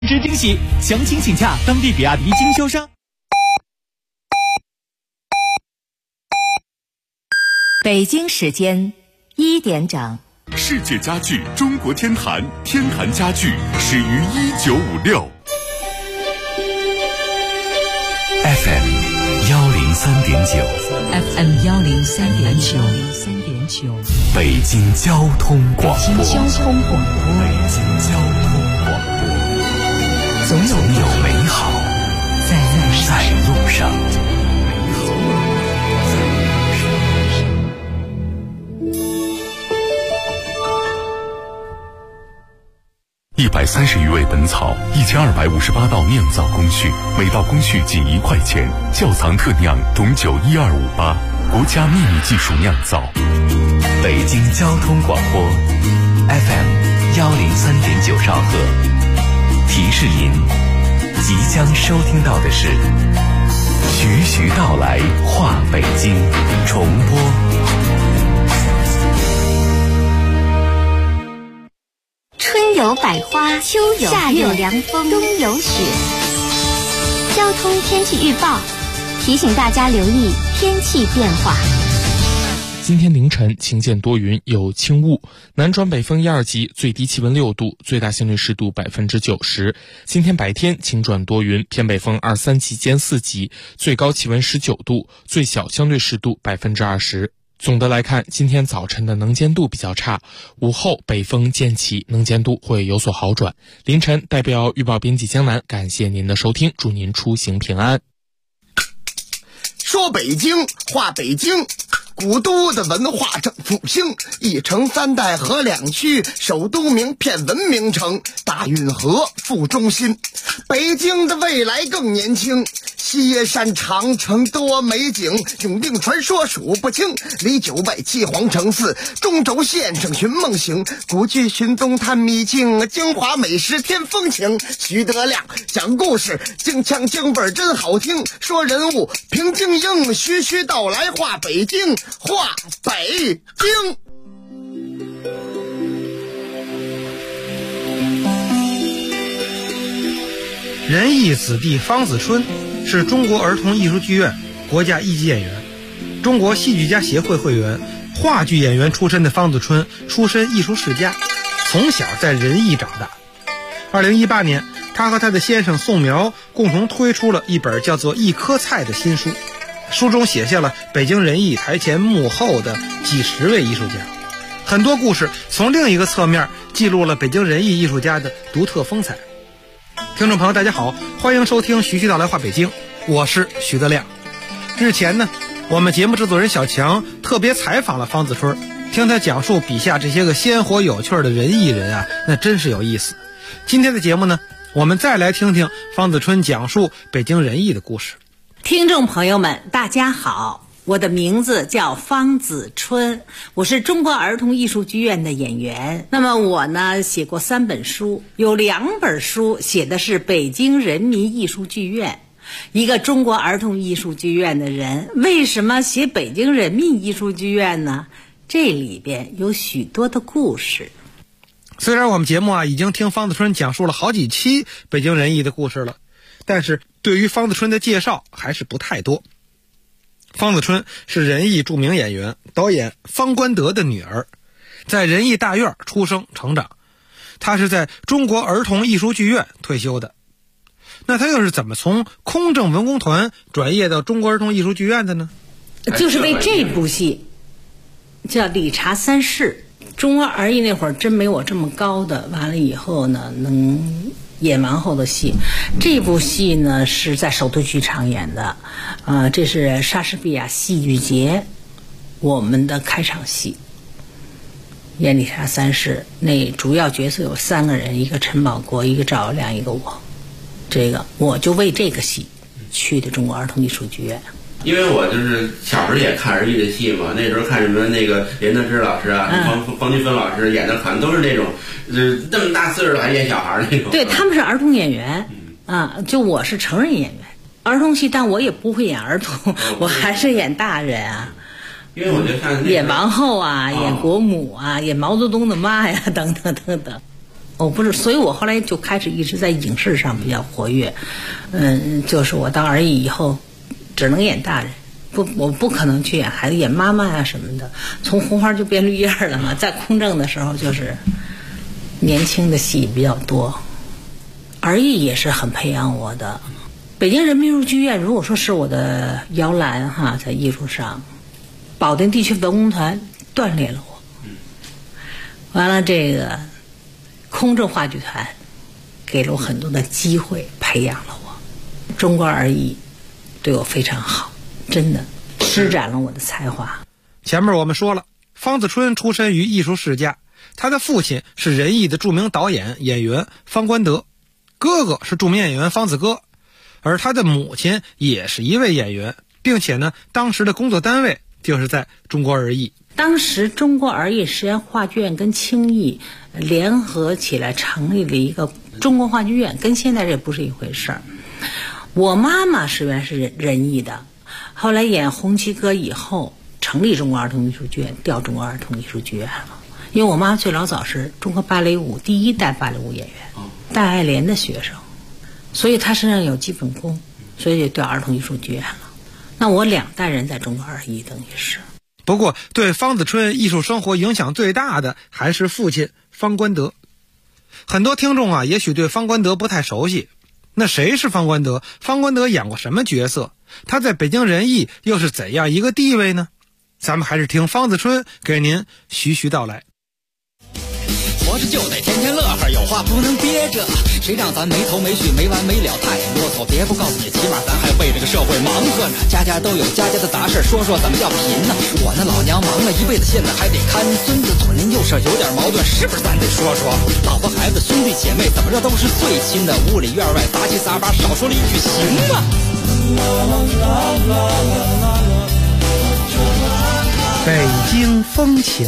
之惊喜，详情请洽当地比亚迪经销商。 北京时间1点整。 世界家具中国天坛，天坛家具始于1956。FM 103.9 FM 103.9 北京交通广播。 北京交通广播。 总有美好在路上。130余味本草，1258道酿造工序，每道工序仅1块钱。窖藏特酿董酒12588，国家秘密技术酿造。北京交通广播 FM 103.9兆赫。提示您，即将收听到的是徐徐道来话北京重播。 春有百花，秋有夏有凉风，冬有雪。交通天气预报提醒大家留意天气变化。 今天凌晨晴间多云，有轻雾，南转北风1、2级，最低气温6度，最大相对湿度90%。今天白天晴转多云，偏北风2、3级兼4级，最高气温19度，最小相对湿度20%。总的来看，今天早晨的能见度比较差，午后北风渐起，能见度会有所好转。凌晨代表预报编辑江南，感谢您的收听，祝您出行平安。 说北京，话北京，古都的文化正复兴，一城三代河两区，首都名片文明城，大运河副中心。北京的未来更年轻，西山长城多美景，永定传说数不清，离9拜七皇城寺，中轴线上寻梦行，古剧寻踪探秘境，京华美食添风情。徐德亮讲故事，京腔京味真好听，说人物平京英，徐徐道来话北京，话北京。 仁义子弟方子春是中国儿童艺术剧院国家一级演员，中国戏剧家协会会员，话剧演员出身的方子春出身艺术世家，从小在仁义长大。2018年，他和他的先生宋苗共同推出了一本叫做《一颗菜》的新书，书中写下了北京仁义台前幕后的几十位艺术家，很多故事从另一个侧面记录了北京仁义艺术家的独特风采。听众朋友大家好，欢迎收听徐徐道来话北京，我是徐德亮。日前呢，我们节目制作人小强特别采访了方子春，听他讲述笔下这些个鲜活有趣的仁义人啊，那真是有意思。今天的节目呢，我们再来听听方子春讲述北京仁义的故事。 听众朋友们大家好，我的名字叫方子春，我是中国儿童艺术剧院的演员。那么我呢，写过3本书，有2本书写的是北京人民艺术剧院。一个中国儿童艺术剧院的人，为什么写北京人民艺术剧院呢？这里边有许多的故事。 虽然我们节目啊已经听方子春讲述了好几期北京仁义的故事了，但是对于方子春的介绍还是不太多。方子春是仁义著名演员、导演方关德的女儿，在仁义大院出生成长。她是在中国儿童艺术剧院退休的。那她又是怎么从空政文工团转业到中国儿童艺术剧院的呢？ 就是为这部戏叫《理查三世》。中国儿艺那会儿真没我这么高的，完了以后呢能演王后的戏。这部戏呢是在首都剧场演的，这是莎士比亚戏剧节我们的开场戏，演理查三世。那主要角色有3个人，一个陈宝国，一个赵友良，一个我。这个我就为这个戏去的中国儿童艺术剧院。 因为我就是小时候也看儿艺的戏嘛，那时候看什么那个连德之老师啊、方金芬老师演的，好像都是那种这么大岁数了还演小孩那种。 对，他们是儿童演员就我是成人演员，儿童戏，但我也不会演儿童，我还是演大人啊。 因为我就看演王后啊，演国母啊，演毛泽东的妈呀，等等等等。 不是，所以我后来就开始一直在影视上比较活跃。就是我当儿艺以后，只能演大人，我不可能去演孩子，演妈妈呀什么的。从红花就变绿叶了嘛，在空政的时候就是年轻的戏比较多。儿艺也是很培养我的。北京人民艺术剧院如果说是我的摇篮哈，在艺术上，保定地区文工团锻炼了我。完了，这个空政话剧团给了我很多的机会，培养了我。中国儿艺对我非常好，真的施展了我的才华。 前面我们说了，方子春出身于艺术世家，他的父亲是人艺的著名导演演员方关德，哥哥是著名演员方子歌，而他的母亲也是一位演员，并且呢，当时的工作单位就是在中国儿艺。 当时中国儿艺实验话剧院跟青艺联合起来成立了一个中国话剧院，跟现在这不是一回事儿。我妈妈原来是人艺的，后来演《红旗歌》以后成立中国儿童艺术剧院，调中国儿童艺术剧院了。因为我妈最老早是中国芭蕾舞第一代芭蕾舞演员，戴爱莲的学生，所以她身上有基本功，所以就调儿童艺术剧院了。那我2代人在中国儿艺等于是。 不过对方子春艺术生活影响最大的还是父亲方关德。很多听众也许对方关德不太熟悉，那谁是方关德？方关德演过什么角色？他在北京人艺又是怎样一个地位呢？咱们还是听方子春给您徐徐道来。 活着就得天天乐呵，有话不能憋着，谁让咱没头没绪没完没了太啰嗦。别不告诉你，起码咱还为这个社会忙活呢。家家都有家家的杂事，说说怎么叫贫呢？我那老娘忙了一辈子，现在还得看孙子，左邻右舍有点矛盾，是不是咱得说说？老婆孩子兄弟姐妹怎么着都是最亲的，屋里院外杂七杂八，少说了一句行吗？ 北京风情。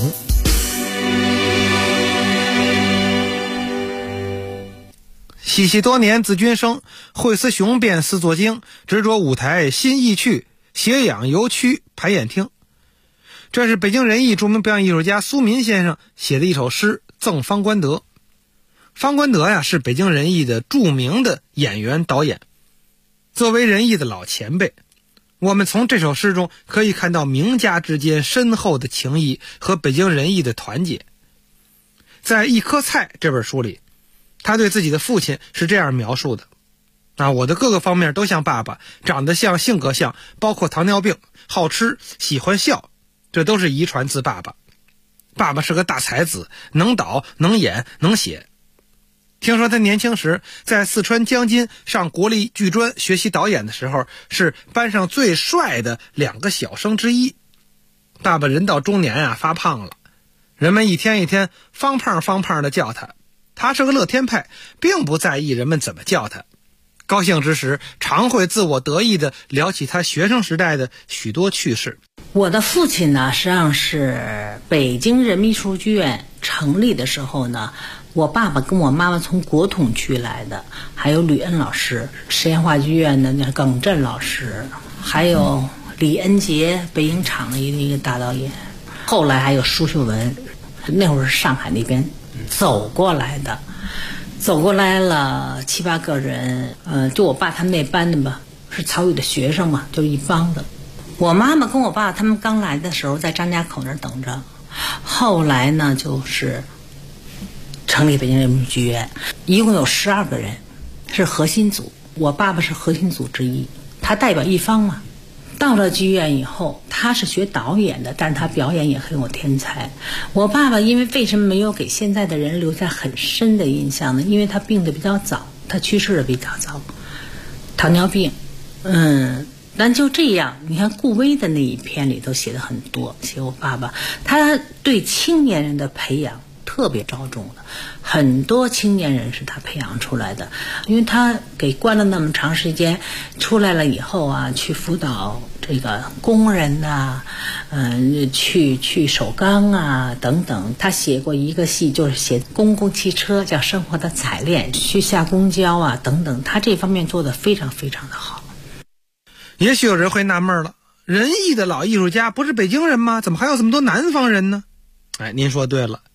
嬉戏多年自军生，会思雄辩思作经，执着舞台心意趣，斜仰游曲排演厅。这是北京人艺著名表演艺术家苏民先生写的一首诗赠方关德。方关德是北京人艺的著名的演员导演。作为人艺的老前辈，我们从这首诗中可以看到名家之间深厚的情谊和北京人艺的团结。在《一颗菜》这本书里，他对自己的父亲是这样描述的：我的各个方面都像爸爸，长得像，性格像，包括糖尿病，好吃，喜欢笑，这都是遗传自爸爸。爸爸是个大才子，能导，能演，能写。听说他年轻时在四川江津上国立剧专学习导演的时候，是班上最帅的2个小生之一。爸爸人到中年发胖了，人们一天一天方胖方胖的叫他。他是个乐天派，并不在意人们怎么叫他。高兴之时，常会自我得意地聊起他学生时代的许多趣事。 我的父亲呢，实际上是北京人民艺术剧院成立的时候呢，我爸爸跟我妈妈从国统区来的，还有吕恩老师，实验话剧院的那耿振老师，还有李恩杰，北影厂的一个大导演，后来还有舒秀文，那会儿是上海那边走过来的，走过来了7、8个人，就我爸他们那班的吧，是曹禺的学生嘛，就一帮的。我妈妈跟我爸他们刚来的时候在张家口那儿等着，后来呢就是成立北京人民剧院，一共有12个人，是核心组，我爸爸是核心组之一，他代表一方嘛。到了剧院以后，他是学导演的，但是他表演也很有天才。我爸爸因为为什么没有给现在的人留下很深的印象呢？因为他病得比较早，他去世的比较早，糖尿病。但就这样，你看顾威的那一篇里头写的很多，写我爸爸，他对青年人的培养特别着重的，很多青年人是他培养出来的。因为他给关了那么长时间，出来了以后去辅导这个工人去首钢等等。他写过一个戏，就是写公共汽车，叫《生活的彩练》，去下公交等等，他这方面做得非常非常的好。 也许有人会纳闷了，人艺的老艺术家不是北京人吗？怎么还有这么多南方人呢？您说对了，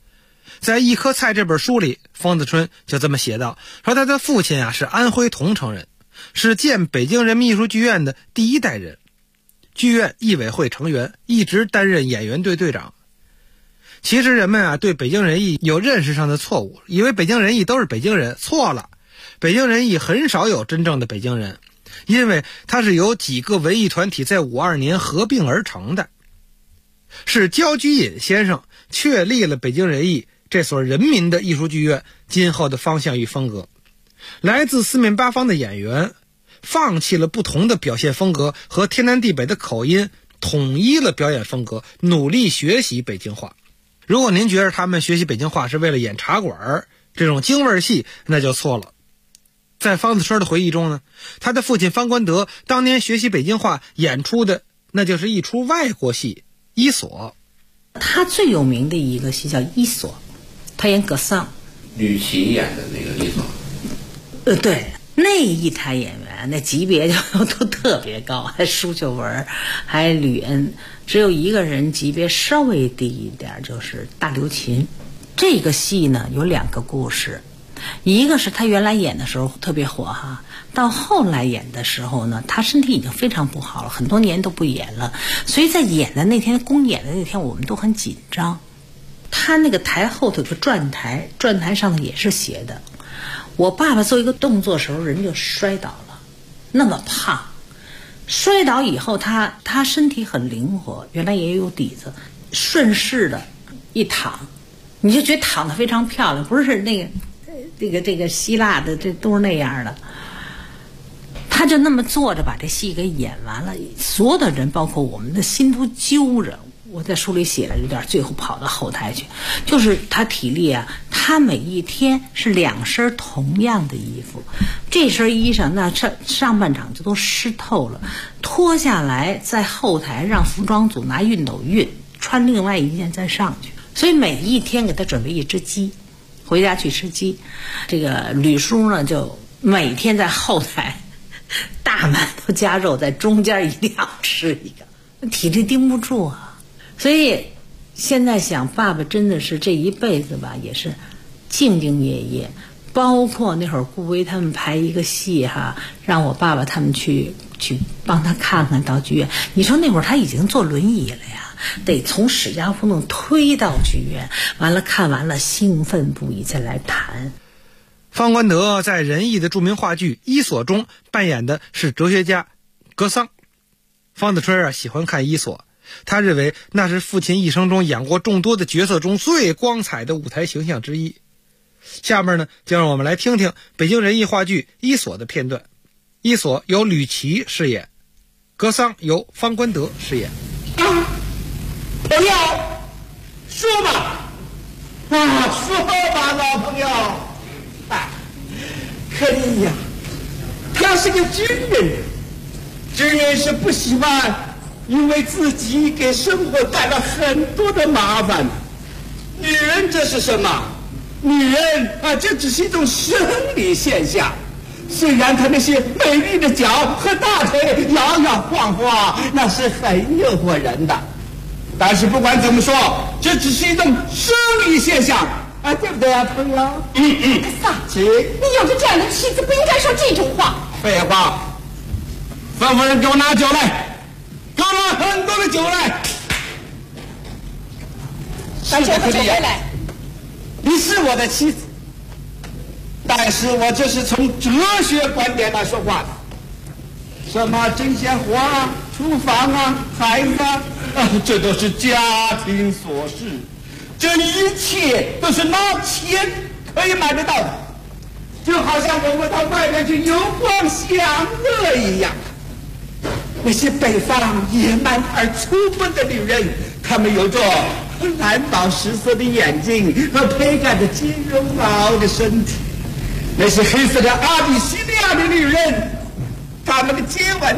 在《一颗菜》这本书里，方子春就这么写道，说他的父亲是安徽桐城人，是建北京人民艺术剧院的第一代人，剧院艺委会成员，一直担任演员队队长。其实人们对北京人艺有认识上的错误，以为北京人艺都是北京人，错了。北京人艺很少有真正的北京人，因为它是由几个文艺团体在52年合并而成的。是焦居隐先生确立了北京人艺这所人民的艺术剧院今后的方向与风格。来自四面八方的演员放弃了不同的表现风格和天南地北的口音，统一了表演风格，努力学习北京话。如果您觉得他们学习北京话是为了演茶馆这种京味戏，那就错了。在方子春的回忆中呢，他的父亲方官德当年学习北京话演出的那就是一出外国戏《伊索》。 他最有名的一个戏叫《伊索》，他演葛桑， 吕琦演的那个伊索。 对，那一台演员那级别就都特别高，还舒秀文，还吕恩，只有一个人级别稍微低一点，就是大刘琴。这个戏呢有两个故事，一个是他原来演的时候特别火哈，到后来演的时候呢，他身体已经非常不好了，很多年都不演了，所以在演的那天，公演的那天，我们都很紧张。他那个台后头有个转台，转台上头也是斜的。我爸爸做一个动作的时候，人就摔倒了，那么胖，摔倒以后他身体很灵活，原来也有底子，顺势的一躺，你就觉得躺得非常漂亮，不是这个希腊的，这都是那样的。他就那么坐着把这戏给演完了，所有的人包括我们的心都揪着。我在书里写了一段，最后跑到后台去，就是他体力他每一天是2身同样的衣服，这身衣裳那上半场就都湿透了，脱下来在后台让服装组拿熨斗熨，穿另外一件再上去。所以每一天给他准备一只鸡，回家去吃鸡。这个吕叔呢，就每天在后台大馒头加肉，在中间一定要吃一个，体力盯不住啊。所以现在想，爸爸真的是这一辈子吧，也是兢兢业业。包括那会儿顾威他们排一个戏让我爸爸他们去帮他看看到剧院。你说那会儿他已经坐轮椅了呀，得从史家胡同推到剧院，完了看完了兴奋不已，再来谈。 方官德在仁义的著名话剧《伊索》中扮演的是哲学家格桑。方子春喜欢看《伊索》，他认为那是父亲一生中演过众多的角色中最光彩的舞台形象之一。下面呢，就让我们来听听北京人艺话剧《伊索》的片段。伊索由吕琦饰演，格桑由方官德饰演。 朋友，说吧，说吧，老朋友。可你呀，他是个军人，军人是不喜欢因为自己给生活带来很多的麻烦。女人这是什么？女人这只是一种生理现象。虽然她那些美丽的脚和大腿摇摇晃晃，那是很诱惑人的，但是不管怎么说，这只是一种生理现象对不对朋友？ 丧子，你有着这样的妻子，不应该说这种话。 废话，吩咐人给我拿酒来，给我拿很多的酒来。 把酒和酒杯来。 你是我的妻子，但是我这是从哲学观点来说话的。什么针线活厨房孩子这都是家庭琐事，这一切都是拿钱可以买得到的，就好像我们到外面去游光享乐一样。那些北方野蛮而粗笨的女人，她们有着蓝宝石色的眼睛和胚盖的肌肉毛的身体；那些黑色的阿比西利亚的女人，她们的接吻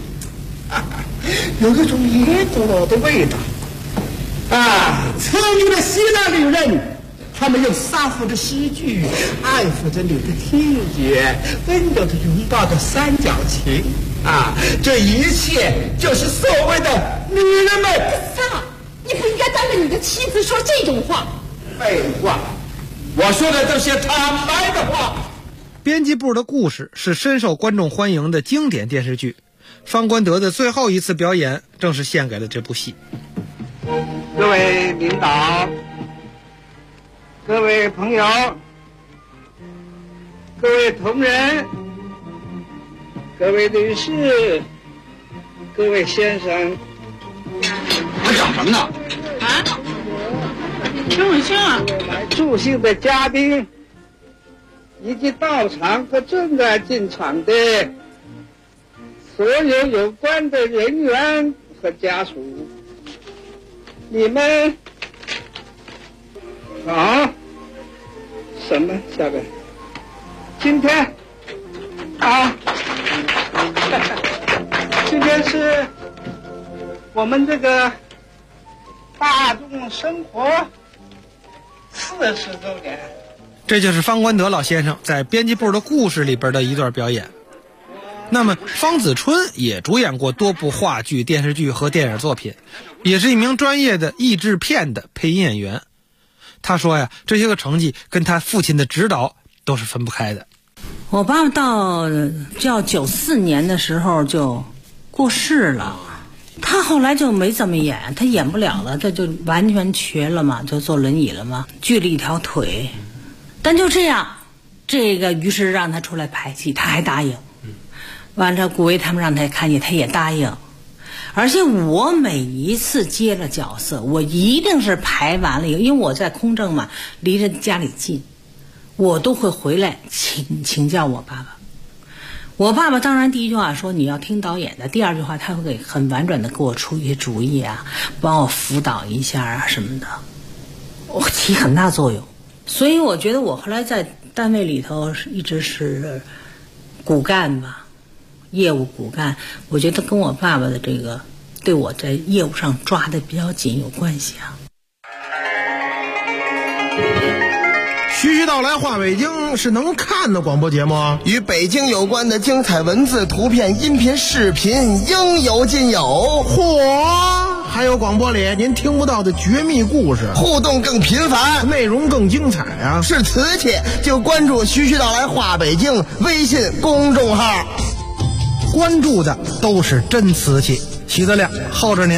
有一种野果的味道。聪明的希腊女人，她们用杀父的诗句爱抚着你的听觉，温柔的拥抱着三角情这一切就是所谓的女人们。 你不应该当着你的妻子说这种话。 废话，我说的都是坦白的话。 编辑部的故事是深受观众欢迎的经典电视剧，方官德的最后一次表演正是献给了这部戏。 各位领导，各位朋友，各位同仁，各位女士，各位先生，我讲什么呢？ 啊？听我听啊！ 助兴的嘉宾，以及到场和正在进场的所有有关的人员和家属，你们好？什么？下边？今天啊，今天是我们这个大众生活40周年。 这就是方官德老先生在编辑部的故事里边的一段表演。那么方子春也主演过多部话剧、电视剧和电影作品，也是一名专业的译制片的配音演员。他说呀，这些个成绩跟他父亲的指导都是分不开的。 我爸爸到94年的时候就过世了，他后来就没怎么演，他演不了了，他就完全瘸了嘛，就坐轮椅了嘛，锯了一条腿。但就这样，这个于是让他出来排戏，他还答应。完了，顾维他们让他看戏，他也答应。而且我每一次接了角色，我一定是排完了以后，因为我在空政嘛，离着家里近，我都会回来请教我爸爸。我爸爸当然第一句话说你要听导演的，第二句话他会很婉转的给我出一些主意啊，帮我辅导一下啊什么的，我起很大作用。所以我觉得我后来在单位里头一直是骨干吧，业务骨干，我觉得跟我爸爸的这个对我在业务上抓得比较紧有关系啊。 徐徐道来话北京是能看的广播节目， 与北京有关的精彩文字、图片、音频、视频应有尽有。 嚯！还有广播里您听不到的绝密故事， 互动更频繁， 内容更精彩啊！ 是瓷器就关注徐徐道来话北京微信公众号， 关注的都是真瓷器。徐德亮候着您。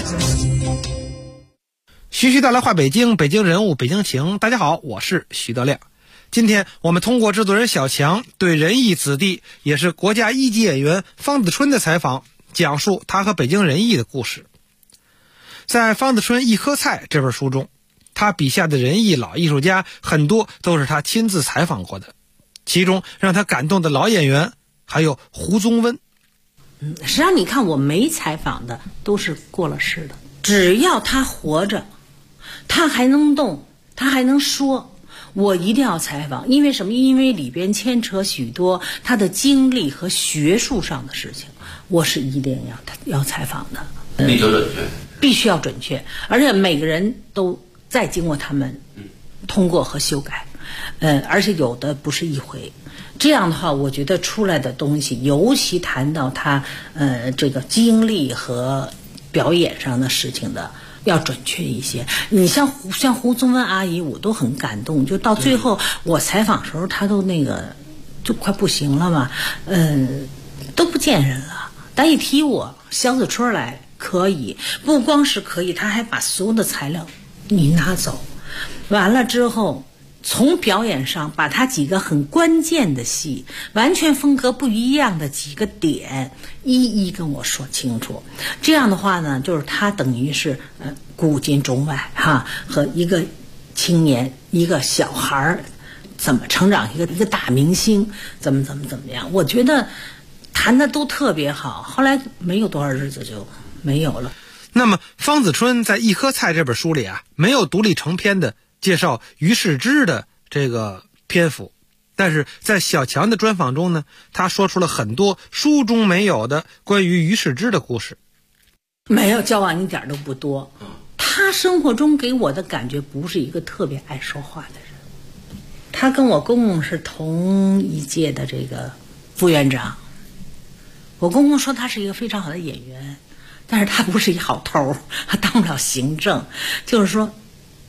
徐徐道来话北京，北京人物，北京情。大家好，我是徐德亮。今天我们通过制作人小强对仁义子弟，也是国家一级演员方子春的采访，讲述他和北京仁义的故事。在方子春一颗菜这本书中，他笔下的仁义老艺术家很多都是他亲自采访过的，其中让他感动的老演员还有胡宗温。 实际上你看我没采访的都是过了世的，只要他活着，他还能动，他还能说，我一定要采访。因为什么？因为里边牵扯许多他的经历和学术上的事情，我是一定要采访的。 力求准确， 必须要准确，而且每个人都再经过他们通过和修改，而且有的不是一回。这样的话，我觉得出来的东西，尤其谈到他这个经历和表演上的事情的，要准确一些。你像胡宗温阿姨，我都很感动，就到最后我采访的时候，她都那个就快不行了嘛，都不见人了。但一提我小子春来，可以，不光是可以，他还把所有的材料你拿走，完了之后从表演上把他几个很关键的戏，完全风格不一样的几个点一一跟我说清楚。这样的话呢，就是他等于是古今中外哈，和一个青年一个小孩怎么成长，一个大明星怎么样，我觉得谈的都特别好。后来没有多少日子就没有了。 那么方子春在《一颗菜》这本书里啊，没有独立成篇的介绍于世之的这个篇幅，但是在小强的专访中呢，他说出了很多书中没有的关于于世之的故事。 没有，交往一点都不多。他生活中给我的感觉不是一个特别爱说话的人。他跟我公公是同一届的这个副院长，我公公说他是一个非常好的演员，但是他不是一好头，他当不了行政。就是说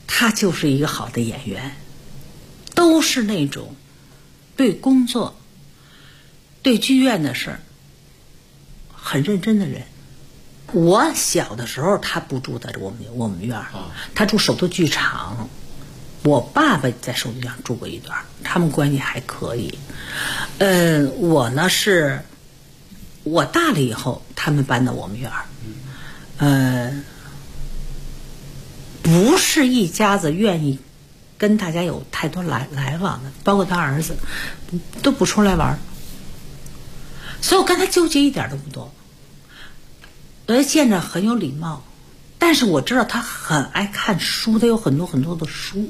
他就是一个好的演员，都是那种对工作、对剧院的事儿很认真的人。我小的时候他不住在我们院儿，他住首都剧场。我爸爸在首都剧场住过一段，他们关系还可以。我呢是我大了以后他们搬到我们院儿，不是一家子愿意跟大家有太多来往的，包括他儿子都不出来玩，所以我跟他纠结一点都不多。见着很有礼貌，但是我知道他很爱看书，他有很多很多的书。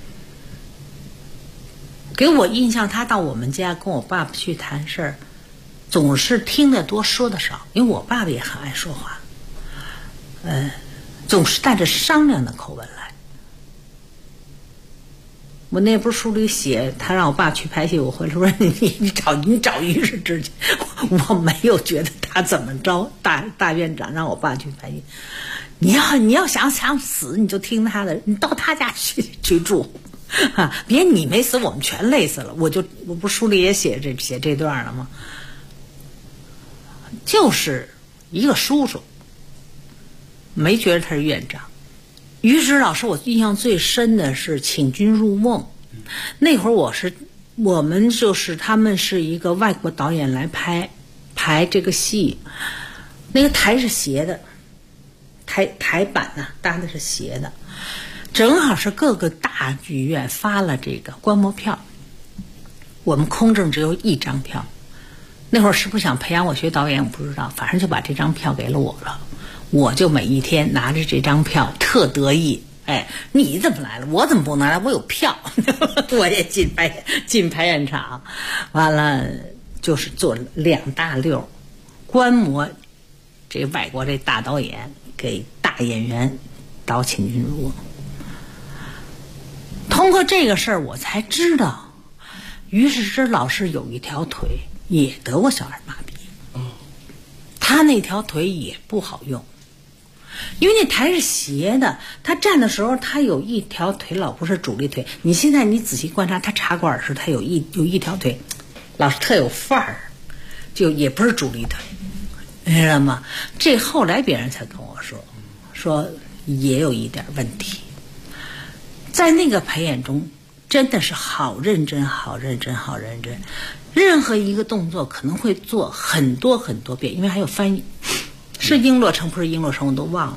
给我印象，他到我们家跟我爸爸去谈事儿，总是听得多说得少，因为我爸爸也很爱说话，总是带着商量的口吻来。我那不是书里写，他让我爸去拍戏，我回来说你找于是知己，我没有觉得他怎么着。大院长让我爸去拍戏，你要想死，你就听他的，你到他家去住，别你没死，我们全累死了。我不书里也写这段了吗？就是一个叔叔，没觉得他是院长。于是老师，我印象最深的是请君入瓮。那会儿我们就是他们是一个外国导演来排这个戏，那个台是斜的，台板呢搭的是斜的，正好是各个大剧院发了这个观摩票，我们空证只有1张票。那会儿是不是想培养我学导演我不知道，反正就把这张票给了我了。我就每一天拿着这张票特得意，你怎么来了？我怎么不能来？我有票，我也进排演场，完了就是做2大溜，观摩这外国这大导演给大演员导请君入瓮。通过这个事儿，我才知道于世之老师有一条腿也得过小儿麻痹，他那条腿也不好用。因为那台是斜的，他站的时候他有一条腿老不是主力腿。你现在仔细观察他插管时，他有一条腿老是特有范儿，就也不是主力腿，你知道吗？这后来别人才跟我说也有一点问题。在那个排演中真的是好认真，任何一个动作可能会做很多很多遍，因为还有翻译，是璎珞城不是璎珞城我都忘了。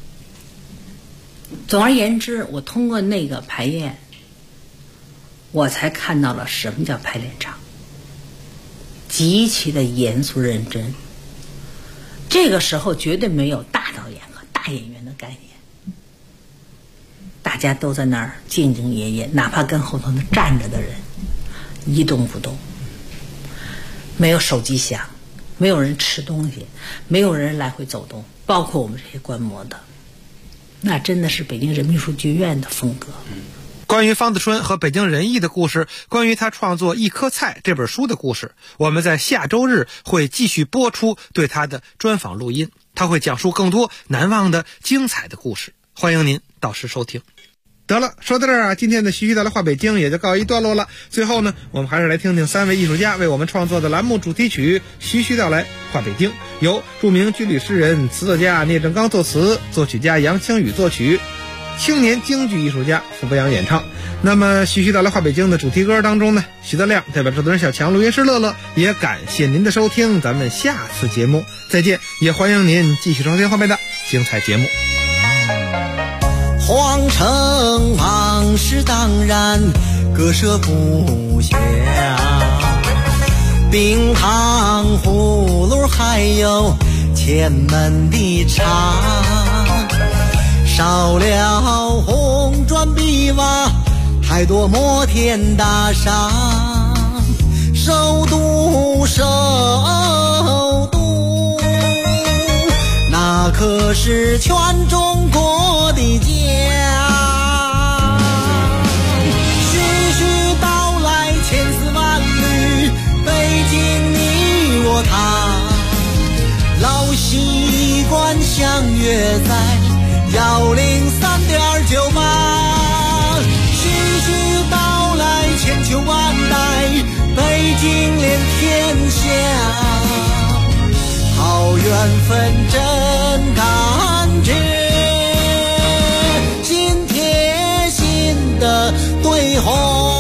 总而言之，我通过那个排演，我才看到了什么叫排练场，极其的严肃认真。这个时候绝对没有大导演和大演员的概念，大家都在那儿兢兢业业，哪怕跟后头那站着的人一动不动，没有手机响，没有人吃东西，没有人来回走动，包括我们这些观摩的，那真的是北京人民艺术剧院的风格。 关于方自春和北京人艺的故事，关于他创作《一颗菜》这本书的故事，我们在下周日会继续播出对他的专访录音，他会讲述更多难忘的精彩的故事，欢迎您到时收听。得了，说到这儿啊，今天的徐徐道来话北京也就告一段落了。最后呢，我们还是来听听3位艺术家为我们创作的栏目主题曲《徐徐道来话北京》，由著名军旅诗人、词作家聂政刚作词，作曲家杨清宇作曲，青年京剧艺术家傅博洋演唱。那么徐徐道来话北京的主题歌当中呢，徐德亮代表制作人小强、录音师乐乐，也感谢您的收听，咱们下次节目再见，也欢迎您继续收听后面的精彩节目。 皇城往事当然割舍不下，冰糖葫芦还有前门的茶，少了红砖碧瓦，太多摩天大厦，首都那可是全中国的家。徐徐道来千丝万缕，北京你我他，老习惯相约在103.98。 分真感觉，心贴心的对话。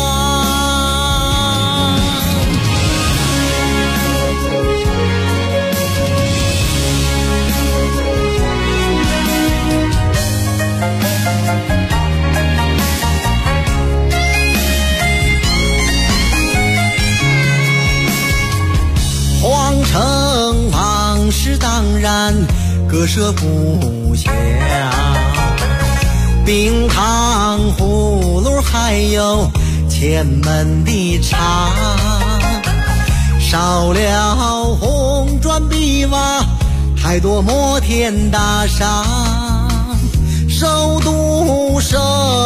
皇城往事当然割舍不下，冰糖葫芦还有前门的茶，少了红砖碧瓦，太多摩天大厦，首都首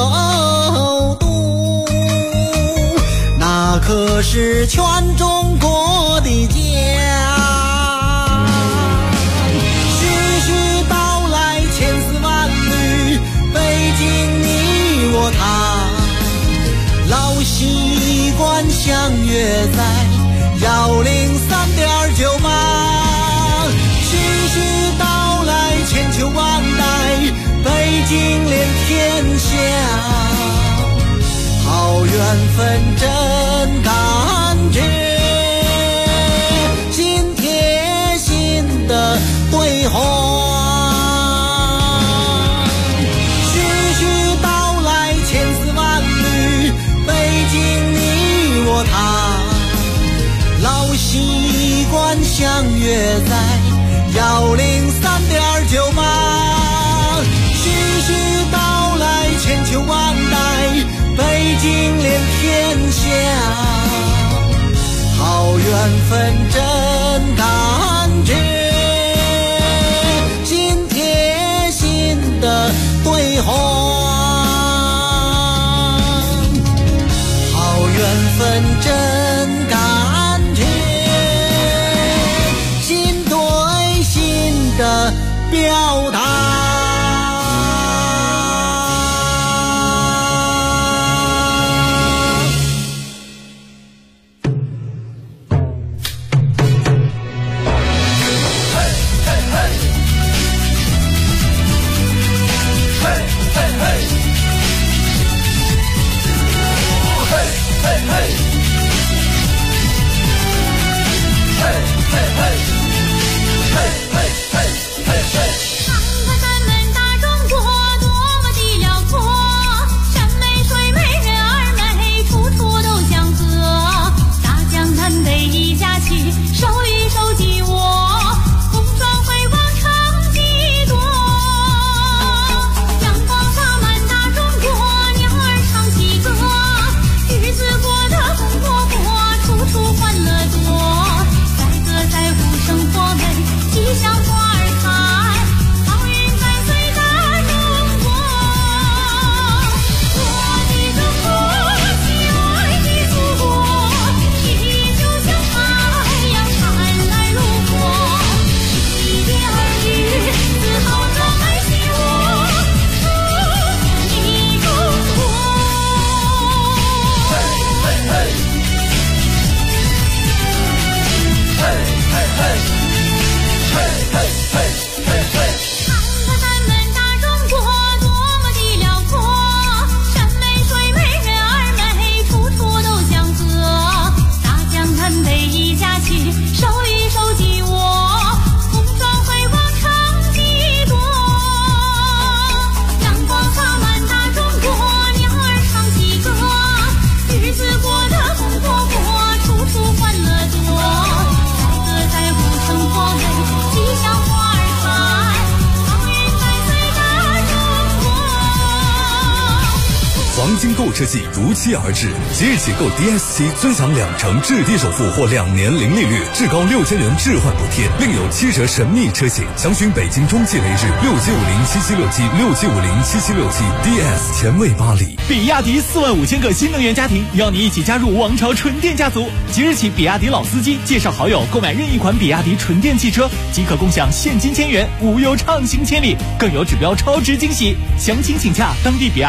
都，那可是全中国的家。徐徐道来千丝万缕，北京你我他，老习惯相约在103.9吧。徐徐道来千秋万代，北京连天下，好缘分真感觉，心贴心的对话。徐徐道来千丝万缕，北京你我他，老习惯相约在103.9吧。徐徐道来千秋万代，北京连天下，好缘分真感觉，心贴心的对话。好缘分真感觉，心对心的表达。 黄金购车季如期而至，即日起购 DS7尊享2成至低首付或2年零利率，至高6000元置换补贴，另有7折神秘车型。详询北京中汽雷士6750776767507767 DS 前卫巴黎。 比亚迪45000个新能源家庭，邀你一起加入王朝纯电家族。即日起，比亚迪老司机介绍好友购买任意款比亚迪纯电汽车，即可共享现金1000元、无忧畅行千里，更有指标超值惊喜。详情请洽当地比亚迪